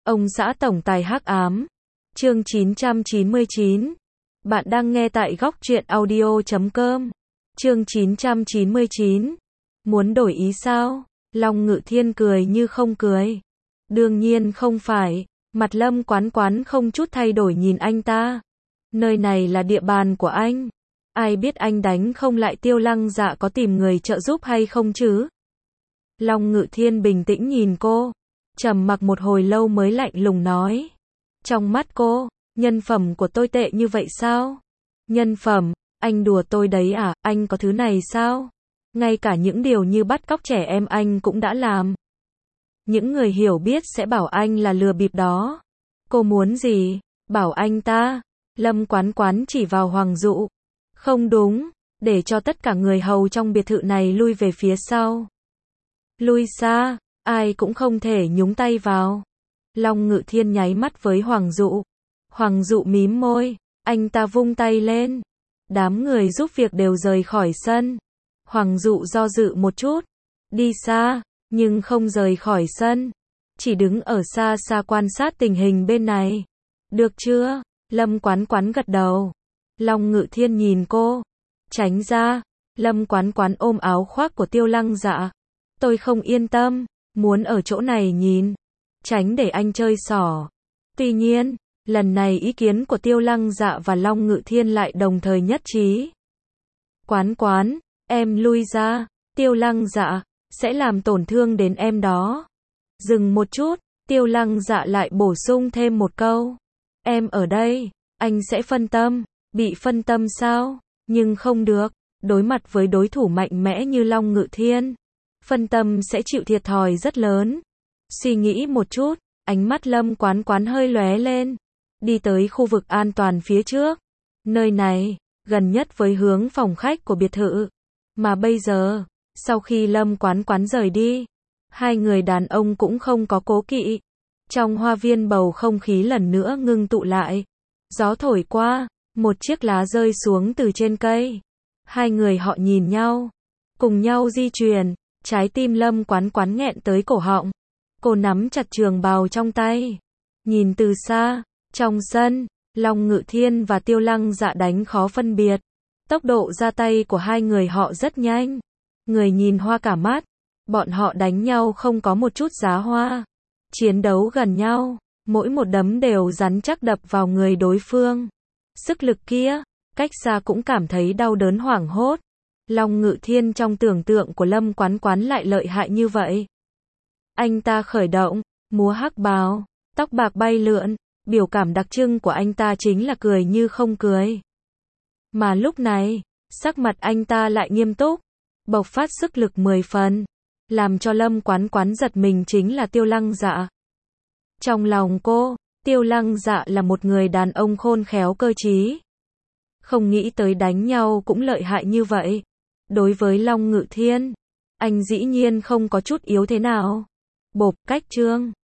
Ông xã tổng tài hắc ám. Chương 999. Bạn đang nghe tại góc truyện audio.com. Chương 999. Muốn đổi ý sao? Long Ngự Thiên cười như không cười. Đương nhiên không phải. Mặt Lâm Quán Quán không chút thay đổi nhìn anh ta. Nơi này là địa bàn của anh. Ai biết anh đánh không lại Tiêu Lăng Dạ có tìm người trợ giúp hay không chứ? Long Ngự Thiên bình tĩnh nhìn cô. Trầm mặc một hồi lâu mới lạnh lùng nói. Trong mắt cô, nhân phẩm của tôi tệ như vậy sao? Nhân phẩm, anh đùa tôi đấy à, anh có thứ này sao? Ngay cả những điều như bắt cóc trẻ em anh cũng đã làm. Những người hiểu biết sẽ bảo anh là lừa bịp đó. Cô muốn gì? Bảo anh ta. Lâm Quán Quán chỉ vào Hoàng Dụ. Không đúng, để cho tất cả người hầu trong biệt thự này lui về phía sau. Lui xa, ai cũng không thể nhúng tay vào. Long Ngự Thiên nháy mắt với Hoàng Dụ. Hoàng Dụ mím môi, anh ta vung tay lên. Đám người giúp việc đều rời khỏi sân. Hoàng Dụ do dự một chút, đi xa, nhưng không rời khỏi sân. Chỉ đứng ở xa xa quan sát tình hình bên này. Được chưa? Lâm Quán Quán gật đầu. Long Ngự Thiên nhìn cô. Tránh ra. Lâm Quán Quán ôm áo khoác của Tiêu Lăng Dạ. Tôi không yên tâm, muốn ở chỗ này nhìn. Tránh để anh chơi xỏ. Tuy nhiên, lần này ý kiến của Tiêu Lăng Dạ và Long Ngự Thiên lại đồng thời nhất trí. Quán Quán, em lui ra. Tiêu Lăng Dạ, sẽ làm tổn thương đến em đó. Dừng một chút, Tiêu Lăng Dạ lại bổ sung thêm một câu. Em ở đây, anh sẽ phân tâm. Bị phân tâm sao? Nhưng không được, đối mặt với đối thủ mạnh mẽ như Long Ngự Thiên. Phân tâm sẽ chịu thiệt thòi rất lớn. Suy nghĩ một chút, ánh mắt Lâm Quán Quán hơi lóe lên. Đi tới khu vực an toàn phía trước. Nơi này, gần nhất với hướng phòng khách của biệt thự. Mà bây giờ, sau khi Lâm Quán Quán rời đi, hai người đàn ông cũng không có cố kỵ. Trong hoa viên bầu không khí lần nữa ngưng tụ lại. Gió thổi qua, một chiếc lá rơi xuống từ trên cây. Hai người họ nhìn nhau, cùng nhau di chuyển. Trái tim Lâm Quán Quán nghẹn tới cổ họng. Cô nắm chặt trường bào trong tay. Nhìn từ xa, trong sân, Long Ngự Thiên và Tiêu Lăng Dạ đánh khó phân biệt. Tốc độ ra tay của hai người họ rất nhanh. Người nhìn hoa cả mắt. Bọn họ đánh nhau không có một chút giá hoa. Chiến đấu gần nhau, mỗi một đấm đều rắn chắc đập vào người đối phương. Sức lực kia, cách xa cũng cảm thấy đau đớn hoảng hốt. Long Ngự Thiên trong tưởng tượng của Lâm Quán Quán lại lợi hại như vậy. Anh ta khởi động, múa hắc bào, tóc bạc bay lượn, biểu cảm đặc trưng của anh ta chính là cười như không cười. Mà lúc này, sắc mặt anh ta lại nghiêm túc, bộc phát sức lực 10 phần. Làm cho Lâm Quán Quán giật mình chính là Tiêu Lăng Dạ. Trong lòng cô, Tiêu Lăng Dạ là một người đàn ông khôn khéo cơ trí. Không nghĩ tới đánh nhau cũng lợi hại như vậy. Đối với Long Ngự Thiên, anh dĩ nhiên không có chút yếu thế nào. Bộp, cách chương.